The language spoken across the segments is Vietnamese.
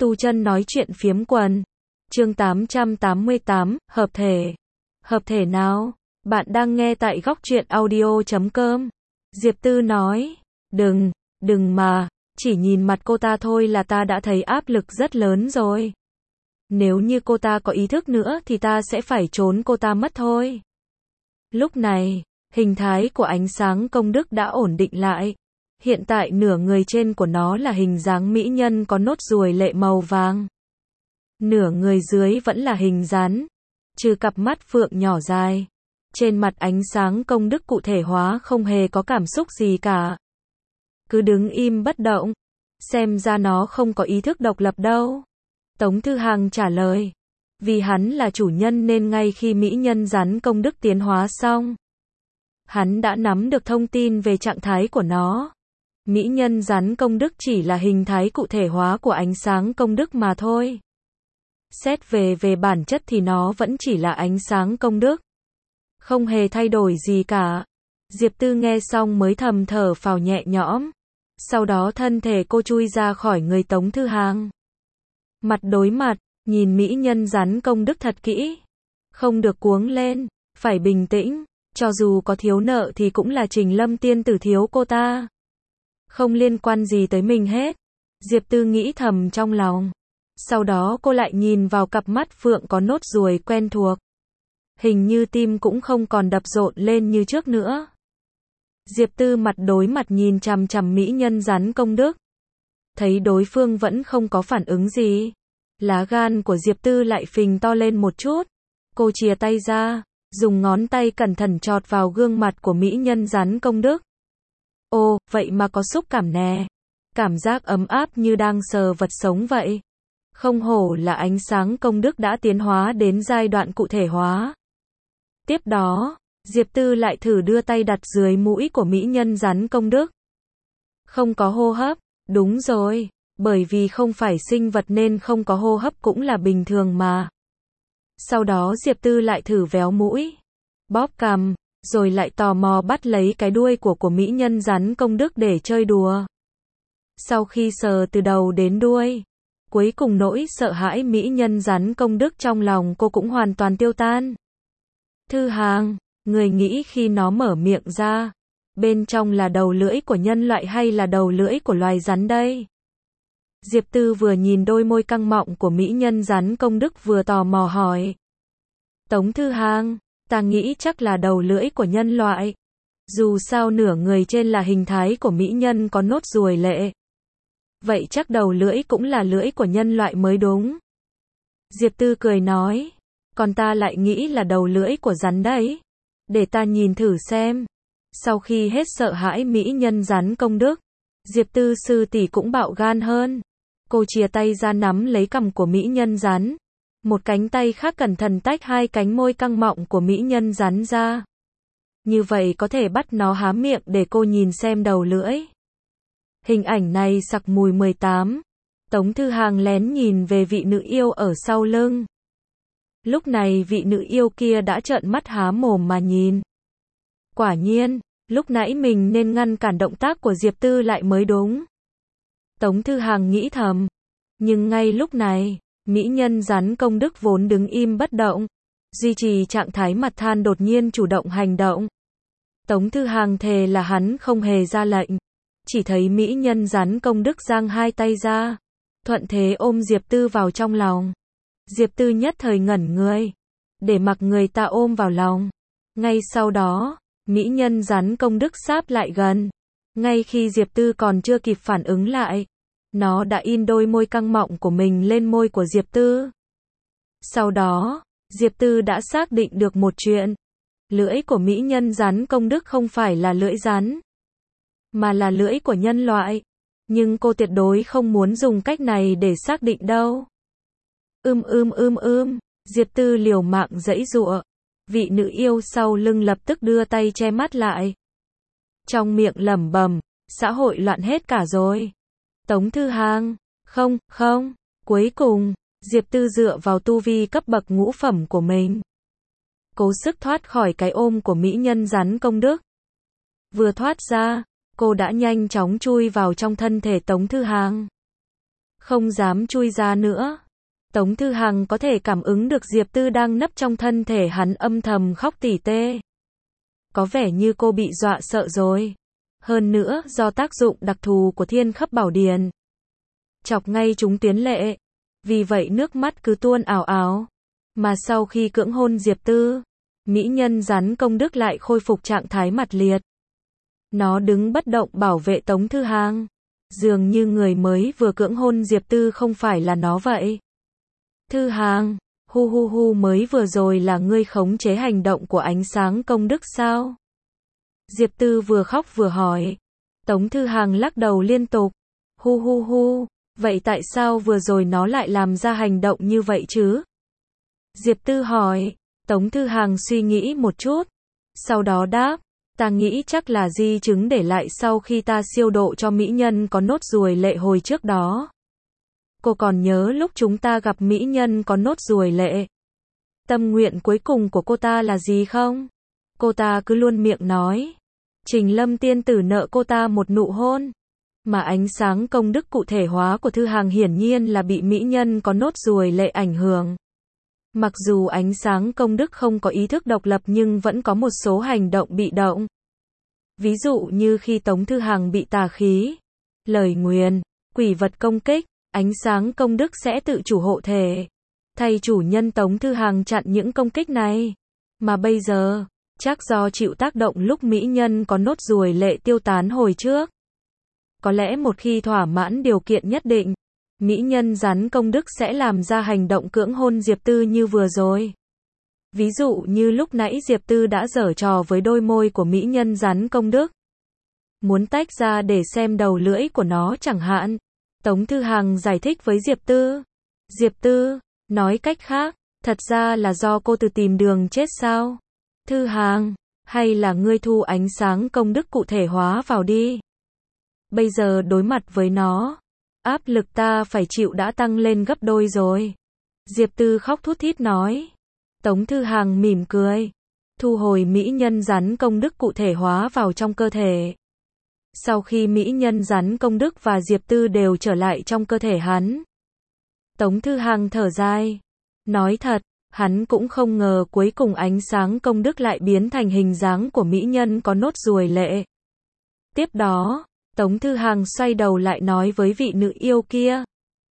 Tu chân nói chuyện phiếm quần. Chương 888, hợp thể. Hợp thể nào? Bạn đang nghe tại góc truyện audio.com. Diệp Tư nói, đừng mà, chỉ nhìn mặt cô ta thôi là ta đã thấy áp lực rất lớn rồi. Nếu như cô ta có ý thức nữa thì ta sẽ phải trốn cô ta mất thôi. Lúc này, hình thái của ánh sáng công đức đã ổn định lại. Hiện tại nửa người trên của nó là hình dáng mỹ nhân có nốt ruồi lệ màu vàng. Nửa người dưới vẫn là hình rắn, trừ cặp mắt phượng nhỏ dài. Trên mặt ánh sáng công đức cụ thể hóa không hề có cảm xúc gì cả. Cứ đứng im bất động, xem ra nó không có ý thức độc lập đâu. Tống Thư Hằng trả lời, vì hắn là chủ nhân nên ngay khi mỹ nhân rắn công đức tiến hóa xong, hắn đã nắm được thông tin về trạng thái của nó. Mỹ nhân rắn công đức chỉ là hình thái cụ thể hóa của ánh sáng công đức mà thôi. Xét về bản chất thì nó vẫn chỉ là ánh sáng công đức, không hề thay đổi gì cả. Diệp Tư nghe xong mới thầm thở phào nhẹ nhõm. Sau đó thân thể cô chui ra khỏi người Tống Thư Hằng. Mặt đối mặt, nhìn mỹ nhân rắn công đức thật kỹ. Không được cuống lên, phải bình tĩnh. Cho dù có thiếu nợ thì cũng là Trình Lâm tiên tử thiếu cô ta, không liên quan gì tới mình hết. Diệp Tư nghĩ thầm trong lòng. Sau đó cô lại nhìn vào cặp mắt phượng có nốt ruồi quen thuộc. Hình như tim cũng không còn đập rộn lên như trước nữa. Diệp Tư mặt đối mặt nhìn chằm chằm mỹ nhân rắn công đức. Thấy đối phương vẫn không có phản ứng gì, lá gan của Diệp Tư lại phình to lên một chút. Cô chìa tay ra, dùng ngón tay cẩn thận chọt vào gương mặt của mỹ nhân rắn công đức. Ồ, vậy mà có xúc cảm nè. Cảm giác ấm áp như đang sờ vật sống vậy. Không hổ là ánh sáng công đức đã tiến hóa đến giai đoạn cụ thể hóa. Tiếp đó, Diệp Tư lại thử đưa tay đặt dưới mũi của mỹ nhân rắn công đức. Không có hô hấp, đúng rồi, bởi vì không phải sinh vật nên không có hô hấp cũng là bình thường mà. Sau đó Diệp Tư lại thử véo mũi, bóp cằm, rồi lại tò mò bắt lấy cái đuôi của mỹ nhân rắn công đức để chơi đùa. Sau khi sờ từ đầu đến đuôi, cuối cùng nỗi sợ hãi mỹ nhân rắn công đức trong lòng cô cũng hoàn toàn tiêu tan. Thư Hằng, người nghĩ khi nó mở miệng ra, bên trong là đầu lưỡi của nhân loại hay là đầu lưỡi của loài rắn đây? Diệp Tư vừa nhìn đôi môi căng mọng của mỹ nhân rắn công đức vừa tò mò hỏi. Tống Thư Hằng, ta nghĩ chắc là đầu lưỡi của nhân loại. Dù sao nửa người trên là hình thái của mỹ nhân có nốt ruồi lệ. Vậy chắc đầu lưỡi cũng là lưỡi của nhân loại mới đúng. Diệp Tư cười nói, còn ta lại nghĩ là đầu lưỡi của rắn đấy. Để ta nhìn thử xem. Sau khi hết sợ hãi mỹ nhân rắn công đức, Diệp Tư sư tỷ cũng bạo gan hơn. Cô chìa tay ra nắm lấy cằm của mỹ nhân rắn. Một cánh tay khác cẩn thận tách hai cánh môi căng mọng của mỹ nhân rắn ra. Như vậy có thể bắt nó há miệng để cô nhìn xem đầu lưỡi. Hình ảnh này sặc mùi 18. Tống Thư Hằng lén nhìn về vị nữ yêu ở sau lưng. Lúc này vị nữ yêu kia đã trợn mắt há mồm mà nhìn. Quả nhiên, lúc nãy mình nên ngăn cản động tác của Diệp Tư lại mới đúng. Tống Thư Hằng nghĩ thầm. Nhưng ngay lúc này, mỹ nhân rắn công đức vốn đứng im bất động, duy trì trạng thái mặt than đột nhiên chủ động hành động. Tống Thư Hằng thề là hắn không hề ra lệnh. Chỉ thấy mỹ nhân rắn công đức giang hai tay ra, thuận thế ôm Diệp Tư vào trong lòng. Diệp Tư nhất thời ngẩn người, để mặc người ta ôm vào lòng. Ngay sau đó, mỹ nhân rắn công đức sáp lại gần. Ngay khi Diệp Tư còn chưa kịp phản ứng lại, nó đã in đôi môi căng mọng của mình lên môi của Diệp Tư. Sau đó, Diệp Tư đã xác định được một chuyện. Lưỡi của mỹ nhân rắn công đức không phải là lưỡi rắn, mà là lưỡi của nhân loại. Nhưng cô tuyệt đối không muốn dùng cách này để xác định đâu. Diệp Tư liều mạng giãy giụa. Vị nữ yêu sau lưng lập tức đưa tay che mắt lại. Trong miệng lẩm bẩm, xã hội loạn hết cả rồi. Tống Thư Hằng, không. Cuối cùng, Diệp Tư dựa vào tu vi cấp bậc ngũ phẩm của mình, cố sức thoát khỏi cái ôm của mỹ nhân rắn công đức. Vừa thoát ra, cô đã nhanh chóng chui vào trong thân thể Tống Thư Hằng. không dám chui ra nữa. Tống Thư Hằng có thể cảm ứng được Diệp Tư đang nấp trong thân thể hắn âm thầm khóc tỉ tê. Có vẻ như cô bị dọa sợ rồi. Hơn nữa, do tác dụng đặc thù của Thiên Khắp Bảo Điền, chọc ngay trúng tuyến lệ. Vì vậy nước mắt cứ tuôn ào ào. Mà sau khi cưỡng hôn Diệp Tư, mỹ nhân rắn công đức lại khôi phục trạng thái mặt liệt. Nó đứng bất động bảo vệ Tống Thư Hằng. Dường như người mới vừa cưỡng hôn Diệp Tư không phải là nó vậy. Thư Hằng, hu hu hu, mới vừa rồi là ngươi khống chế hành động của ánh sáng công đức sao? Diệp Tư vừa khóc vừa hỏi. Tống Thư Hằng lắc đầu liên tục. Hu hu hu, vậy tại sao vừa rồi nó lại làm ra hành động như vậy chứ? Diệp Tư hỏi. Tống Thư Hằng suy nghĩ một chút. Sau đó đáp. Ta nghĩ chắc là di chứng để lại sau khi ta siêu độ cho mỹ nhân có nốt ruồi lệ hồi trước đó. Cô còn nhớ lúc chúng ta gặp mỹ nhân có nốt ruồi lệ? Tâm nguyện cuối cùng của cô ta là gì không? Cô ta cứ luôn miệng nói. Trình Lâm tiên tử nợ cô ta một nụ hôn. Mà ánh sáng công đức cụ thể hóa của Thư Hằng hiển nhiên là bị mỹ nhân có nốt ruồi lệ ảnh hưởng. Mặc dù ánh sáng công đức không có ý thức độc lập nhưng vẫn có một số hành động bị động. Ví dụ như khi Tống Thư Hằng bị tà khí, lời nguyền, quỷ vật công kích, ánh sáng công đức sẽ tự chủ hộ thể, thay chủ nhân Tống Thư Hằng chặn những công kích này. Mà bây giờ, chắc do chịu tác động lúc mỹ nhân có nốt ruồi lệ tiêu tán hồi trước. Có lẽ một khi thỏa mãn điều kiện nhất định, mỹ nhân rắn công đức sẽ làm ra hành động cưỡng hôn Diệp Tư như vừa rồi. Ví dụ như lúc nãy Diệp Tư đã giở trò với đôi môi của mỹ nhân rắn công đức. Muốn tách ra để xem đầu lưỡi của nó chẳng hạn. Tống Thư Hằng giải thích với Diệp Tư. Diệp Tư, nói cách khác, thật ra là do cô tự tìm đường chết sao? Thư Hằng, hay là ngươi thu ánh sáng công đức cụ thể hóa vào đi? Bây giờ đối mặt với nó, áp lực ta phải chịu đã tăng lên gấp đôi rồi. Diệp Tư khóc thút thít nói. Tống Thư Hằng mỉm cười, thu hồi mỹ nhân rắn công đức cụ thể hóa vào trong cơ thể. Sau khi mỹ nhân rắn công đức và Diệp Tư đều trở lại trong cơ thể hắn, Tống Thư Hằng thở dài. Nói thật, hắn cũng không ngờ cuối cùng ánh sáng công đức lại biến thành hình dáng của mỹ nhân có nốt ruồi lệ. Tiếp đó, Tống Thư Hằng xoay đầu lại nói với vị nữ yêu kia.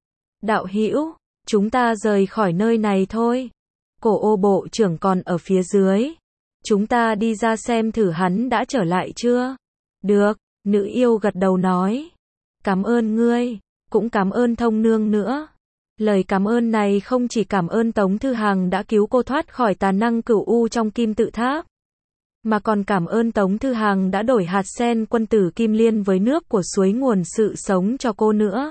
Đạo hữu, chúng ta rời khỏi nơi này thôi. Cổ ô bộ trưởng còn ở phía dưới. Chúng ta đi ra xem thử hắn đã trở lại chưa? Được, nữ yêu gật đầu nói. Cảm ơn ngươi, cũng cảm ơn thông nương nữa. Lời cảm ơn này không chỉ cảm ơn Tống Thư Hằng đã cứu cô thoát khỏi tà năng cửu u trong kim tự tháp, mà còn cảm ơn Tống Thư Hằng đã đổi hạt sen quân tử kim liên với nước của suối nguồn sự sống cho cô nữa.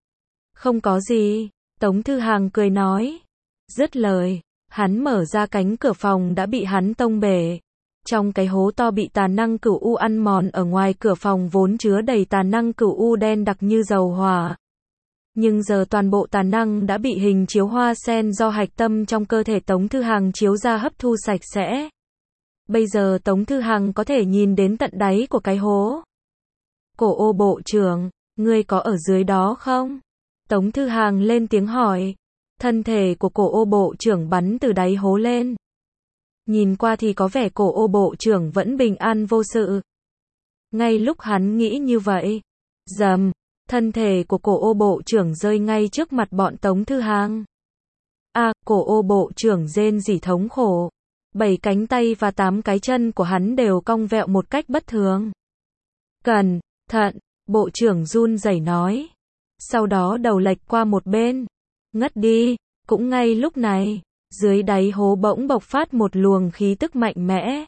Không có gì, Tống Thư Hằng cười nói. Dứt lời, hắn mở ra cánh cửa phòng đã bị hắn tông bể. Trong cái hố to bị tà năng cửu u ăn mòn ở ngoài cửa phòng vốn chứa đầy tà năng cửu u đen đặc như dầu hỏa. Nhưng giờ toàn bộ tà năng đã bị hình chiếu hoa sen do hạch tâm trong cơ thể Tống Thư Hằng chiếu ra hấp thu sạch sẽ. Bây giờ Tống Thư Hằng có thể nhìn đến tận đáy của cái hố. Cổ ô bộ trưởng, ngươi có ở dưới đó không? Tống Thư Hằng lên tiếng hỏi. Thân thể của cổ ô bộ trưởng bắn từ đáy hố lên. Nhìn qua thì có vẻ cổ ô bộ trưởng vẫn bình an vô sự. Ngay lúc hắn nghĩ như vậy, rầm, thân thể của cổ ô bộ trưởng rơi ngay trước mặt bọn Tống Thư Hằng. Cổ ô bộ trưởng rên rỉ thống khổ. 7 cánh tay và 8 cái chân của hắn đều cong vẹo một cách bất thường. Cẩn thận, bộ trưởng run rẩy nói. Sau đó đầu lệch qua một bên. Ngất đi. Cũng ngay lúc này, dưới đáy hố bỗng bộc phát một luồng khí tức mạnh mẽ.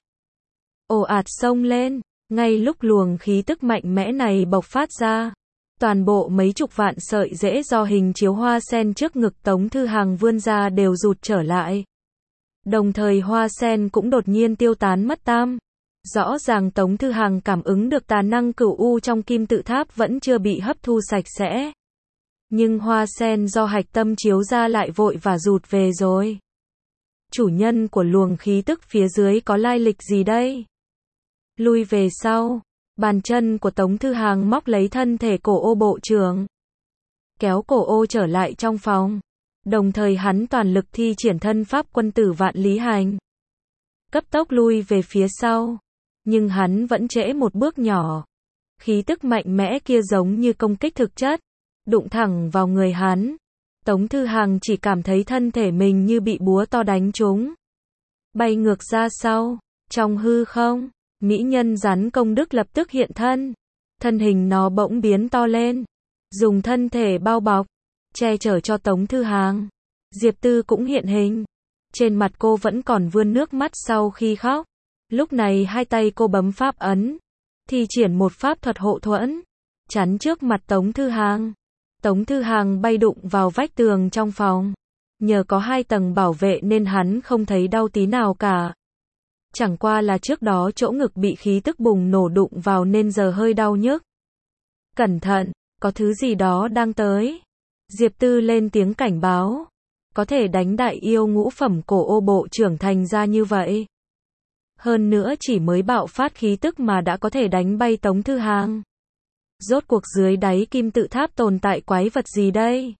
Ồ ạt xông lên. Ngay lúc luồng khí tức mạnh mẽ này bộc phát ra, toàn bộ mấy chục vạn sợi rễ do hình chiếu hoa sen trước ngực Tống Thư Hằng vươn ra đều rụt trở lại. Đồng thời hoa sen cũng đột nhiên tiêu tán mất tam. Rõ ràng Tống Thư Hằng cảm ứng được tà năng cửu u trong kim tự tháp vẫn chưa bị hấp thu sạch sẽ. Nhưng hoa sen do hạch tâm chiếu ra lại vội và rụt về rồi. Chủ nhân của luồng khí tức phía dưới có lai lịch gì đây? Lui về sau, bàn chân của Tống Thư Hằng móc lấy thân thể cổ ô bộ trưởng. kéo cổ ô trở lại trong phòng. Đồng thời hắn toàn lực thi triển thân pháp quân tử vạn lý hành. Cấp tốc lui về phía sau. Nhưng hắn vẫn trễ một bước nhỏ. Khí tức mạnh mẽ kia giống như công kích thực chất. Đụng thẳng vào người hắn. Tống Thư Hằng chỉ cảm thấy thân thể mình như bị búa to đánh trúng. Bay ngược ra sau. Trong hư không, mỹ nhân rắn công đức lập tức hiện thân. Thân hình nó bỗng biến to lên. Dùng thân thể bao bọc, che chở cho Tống Thư Hằng. Diệp Tư cũng hiện hình. Trên mặt cô vẫn còn vươn nước mắt sau khi khóc. Lúc này hai tay cô bấm pháp ấn. Thi triển một pháp thuật hộ thuẫn. Chắn trước mặt Tống Thư Hằng. Tống Thư Hằng bay đụng vào vách tường trong phòng. Nhờ có 2 tầng bảo vệ nên hắn không thấy đau tí nào cả. Chẳng qua là trước đó chỗ ngực bị khí tức bùng nổ đụng vào nên giờ hơi đau nhức. Cẩn thận, có thứ gì đó đang tới. Diệp Tư lên tiếng cảnh báo. Có thể đánh đại yêu ngũ phẩm cổ ô bộ trưởng thành ra như vậy. Hơn nữa chỉ mới bạo phát khí tức mà đã có thể đánh bay Tống Thư Hằng. Rốt cuộc dưới đáy kim tự tháp tồn tại quái vật gì đây?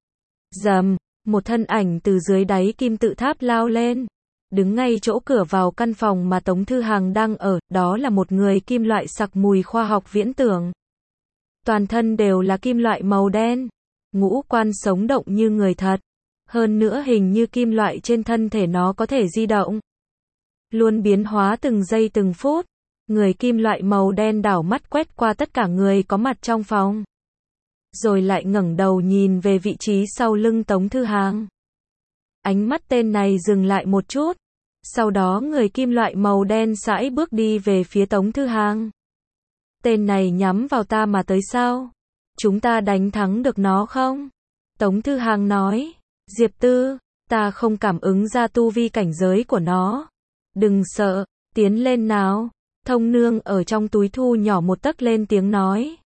Rầm, một thân ảnh từ dưới đáy kim tự tháp lao lên. Đứng ngay chỗ cửa vào căn phòng mà Tống Thư Hằng đang ở, đó là một người kim loại sặc mùi khoa học viễn tưởng. Toàn thân đều là kim loại màu đen. Ngũ quan sống động như người thật. Hơn nữa hình như kim loại trên thân thể nó có thể di động. Luôn biến hóa từng giây từng phút. Người kim loại màu đen đảo mắt quét qua tất cả người có mặt trong phòng. Rồi lại ngẩng đầu nhìn về vị trí sau lưng Tống Thư Hằng. Ánh mắt tên này dừng lại một chút. Sau đó người kim loại màu đen sải bước đi về phía Tống Thư Hằng. Tên này nhắm vào ta mà tới sao? Chúng ta đánh thắng được nó không? Tống Thư Hằng nói. Diệp Tư, ta không cảm ứng ra tu vi cảnh giới của nó. Đừng sợ, tiến lên nào. Thông nương ở trong túi thu nhỏ một tấc lên tiếng nói.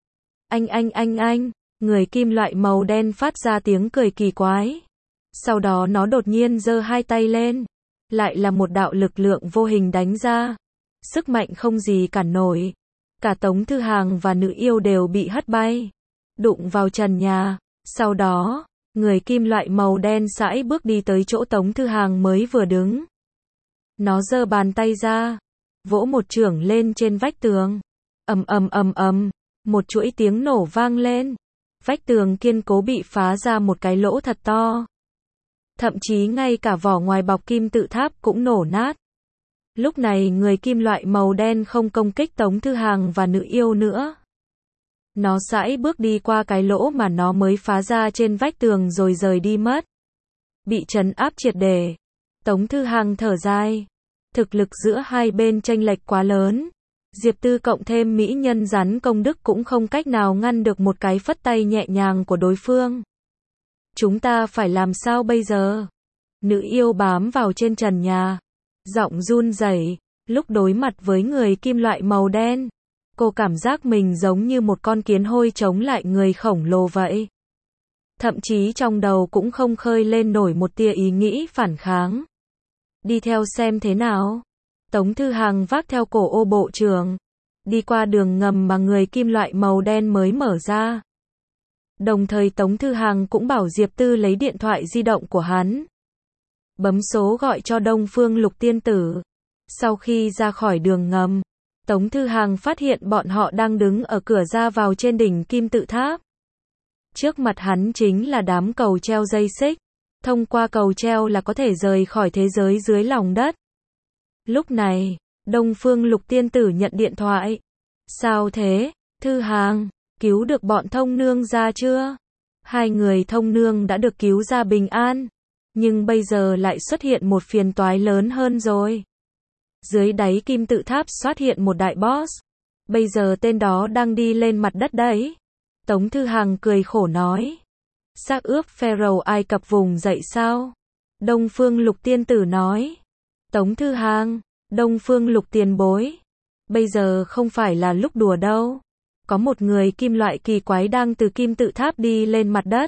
Anh, người kim loại màu đen phát ra tiếng cười kỳ quái. Sau đó nó đột nhiên giơ 2 tay lên. Lại là một đạo lực lượng vô hình đánh ra. Sức mạnh không gì cản nổi. Cả Tống Thư Hằng và nữ yêu đều bị hất bay. Đụng vào trần nhà. Sau đó, người kim loại màu đen sải bước đi tới chỗ Tống Thư Hằng mới vừa đứng. Nó giơ bàn tay ra. Vỗ một chưởng lên trên vách tường. Ầm, một chuỗi tiếng nổ vang lên. Vách tường kiên cố bị phá ra một cái lỗ thật to. Thậm chí ngay cả vỏ ngoài bọc kim tự tháp cũng nổ nát. Lúc này người kim loại màu đen không công kích Tống Thư Hằng và nữ yêu nữa. Nó sải bước đi qua cái lỗ mà nó mới phá ra trên vách tường rồi rời đi mất. Bị trấn áp triệt để. Tống Thư Hằng thở dài. Thực lực giữa hai bên chênh lệch quá lớn. Diệp Tư cộng thêm mỹ nhân rắn công đức cũng không cách nào ngăn được một cái phất tay nhẹ nhàng của đối phương. Chúng ta phải làm sao bây giờ? Nữ yêu bám vào trên trần nhà. Giọng run rẩy. Lúc đối mặt với người kim loại màu đen, cô cảm giác mình giống như một con kiến hôi chống lại người khổng lồ vậy. Thậm chí trong đầu cũng không khơi lên nổi một tia ý nghĩ phản kháng. Đi theo xem thế nào. Tống Thư Hằng vác theo cổ ô bộ trưởng. Đi qua đường ngầm mà người kim loại màu đen mới mở ra. Đồng thời Tống Thư Hằng cũng bảo Diệp Tư lấy điện thoại di động của hắn. Bấm số gọi cho Đông Phương Lục Tiên Tử. Sau khi ra khỏi đường ngầm, Tống Thư Hằng phát hiện bọn họ đang đứng ở cửa ra vào trên đỉnh kim tự tháp. Trước mặt hắn chính là đám cầu treo dây xích. Thông qua cầu treo là có thể rời khỏi thế giới dưới lòng đất. Lúc này, Đông Phương Lục Tiên Tử nhận điện thoại. Sao thế, Thư Hằng, cứu được bọn thông nương ra chưa? 2 người thông nương đã được cứu ra bình an. Nhưng bây giờ lại xuất hiện một phiền toái lớn hơn rồi. Dưới đáy kim tự tháp xuất hiện một đại boss. Bây giờ tên đó đang đi lên mặt đất đấy. Tống Thư Hằng cười khổ nói. Xác ướp Pharaoh Ai Cập vùng dậy sao? Đông Phương Lục Tiên Tử nói. Tống Thư Hằng, Đông Phương Lục tiền bối. Bây giờ không phải là lúc đùa đâu. Có một người kim loại kỳ quái đang từ kim tự tháp đi lên mặt đất.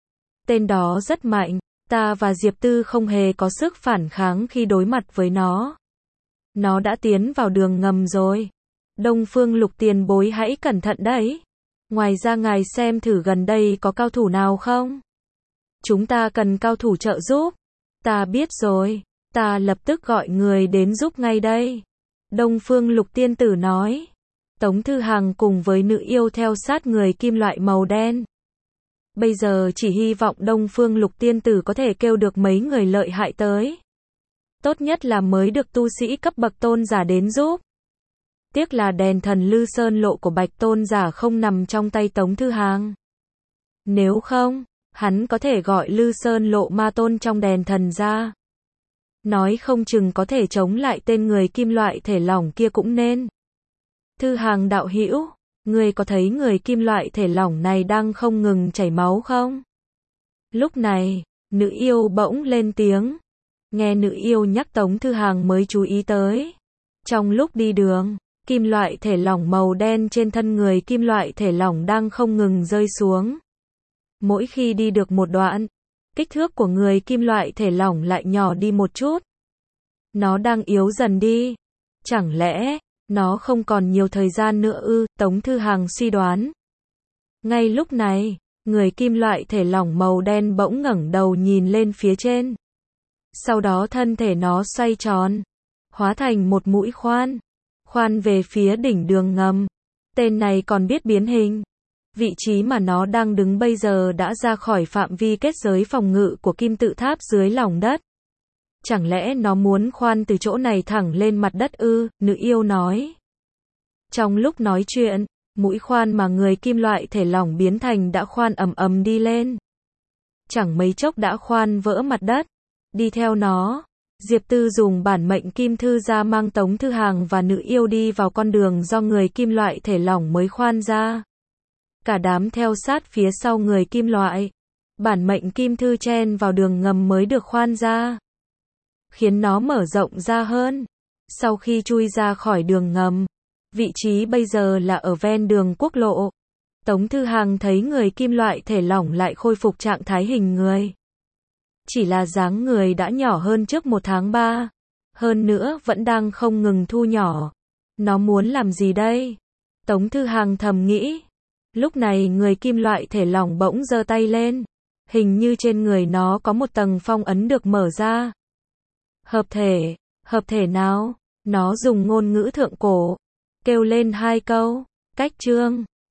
Tên đó rất mạnh. Ta và Diệp Tư không hề có sức phản kháng khi đối mặt với nó. Nó đã tiến vào đường ngầm rồi. Đông Phương Lục tiền bối hãy cẩn thận đấy. Ngoài ra ngài xem thử gần đây có cao thủ nào không? Chúng ta cần cao thủ trợ giúp. Ta biết rồi, ta lập tức gọi người đến giúp ngay đây. Đông Phương Lục Tiên Tử nói. Tống Thư Hằng cùng với nữ yêu theo sát người kim loại màu đen. Bây giờ chỉ hy vọng Đông Phương Lục Tiên Tử có thể kêu được mấy người lợi hại tới. Tốt nhất là mới được tu sĩ cấp bậc tôn giả đến giúp. Tiếc là đèn thần Lư Sơn Lộ của Bạch tôn giả không nằm trong tay Tống Thư Hằng. Nếu không, hắn có thể gọi Lư Sơn Lộ ma tôn trong đèn thần ra. Nói không chừng có thể chống lại tên người kim loại thể lỏng kia cũng nên. Thư Hằng đạo hữu, ngươi có thấy người kim loại thể lỏng này đang không ngừng chảy máu không? Lúc này, nữ yêu bỗng lên tiếng. Nghe nữ yêu nhắc Tống Thư Hằng mới chú ý tới. Trong lúc đi đường, kim loại thể lỏng màu đen trên thân người kim loại thể lỏng đang không ngừng rơi xuống. Mỗi khi đi được một đoạn, kích thước của người kim loại thể lỏng lại nhỏ đi một chút. Nó đang yếu dần đi. Chẳng lẽ, nó không còn nhiều thời gian nữa ư? Tống Thư Hằng suy đoán. Ngay lúc này, người kim loại thể lỏng màu đen bỗng ngẩng đầu nhìn lên phía trên. Sau đó thân thể nó xoay tròn, hóa thành một mũi khoan. Khoan về phía đỉnh đường ngầm. Tên này còn biết biến hình. Vị trí mà nó đang đứng bây giờ đã ra khỏi phạm vi kết giới phòng ngự của kim tự tháp dưới lòng đất. Chẳng lẽ nó muốn khoan từ chỗ này thẳng lên mặt đất ư? Nữ yêu nói. Trong lúc nói chuyện, mũi khoan mà người kim loại thể lỏng biến thành đã khoan ầm ầm đi lên. Chẳng mấy chốc đã khoan vỡ mặt đất. Đi theo nó, Diệp Tư dùng bản mệnh kim thư ra mang Tống Thư Hằng và nữ yêu đi vào con đường do người kim loại thể lỏng mới khoan ra. Cả đám theo sát phía sau người kim loại. Bản mệnh kim thư chen vào đường ngầm mới được khoan ra, khiến nó mở rộng ra hơn. Sau khi chui ra khỏi đường ngầm, vị trí bây giờ là ở ven đường quốc lộ. Tống Thư Hằng thấy người kim loại thể lỏng lại khôi phục trạng thái hình người. Chỉ là dáng người đã nhỏ hơn trước 1 tháng 3. Hơn nữa vẫn đang không ngừng thu nhỏ. Nó muốn làm gì đây? Tống Thư Hằng thầm nghĩ. Lúc này người kim loại thể lỏng bỗng giơ tay lên. Hình như trên người nó có một tầng phong ấn được mở ra. Hợp thể nào? Nó dùng ngôn ngữ thượng cổ. Kêu lên 2 câu. Cách chương.